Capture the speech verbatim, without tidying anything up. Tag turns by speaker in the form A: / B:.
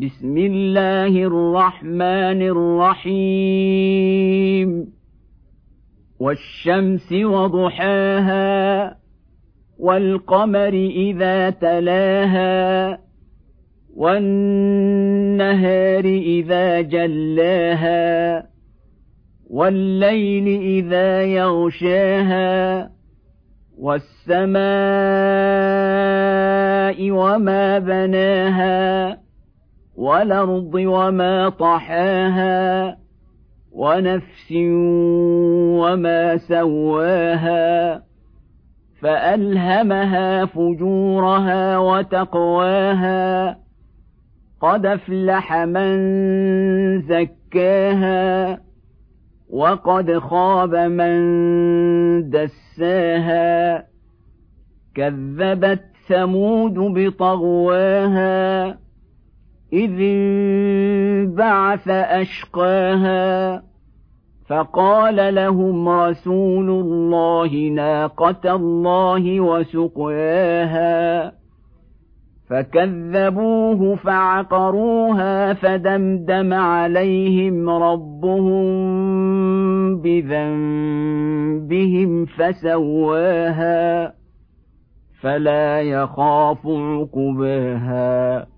A: بسم الله الرحمن الرحيم والشمس وضحاها والقمر إذا تلاها والنهار إذا جلاها والليل إذا يغشاها والسماء وما بناها والأرض وما طحاها ونفس وما سواها فألهمها فجورها وتقواها قد أفلح من زكاها وقد خاب من دساها كذبت ثمود بطغواها إذ انبعث أشقاها فقال لهم رسول الله ناقة الله وسقياها فكذبوه فعقروها فدمدم عليهم ربهم بذنبهم فسواها فلا يخاف عقباها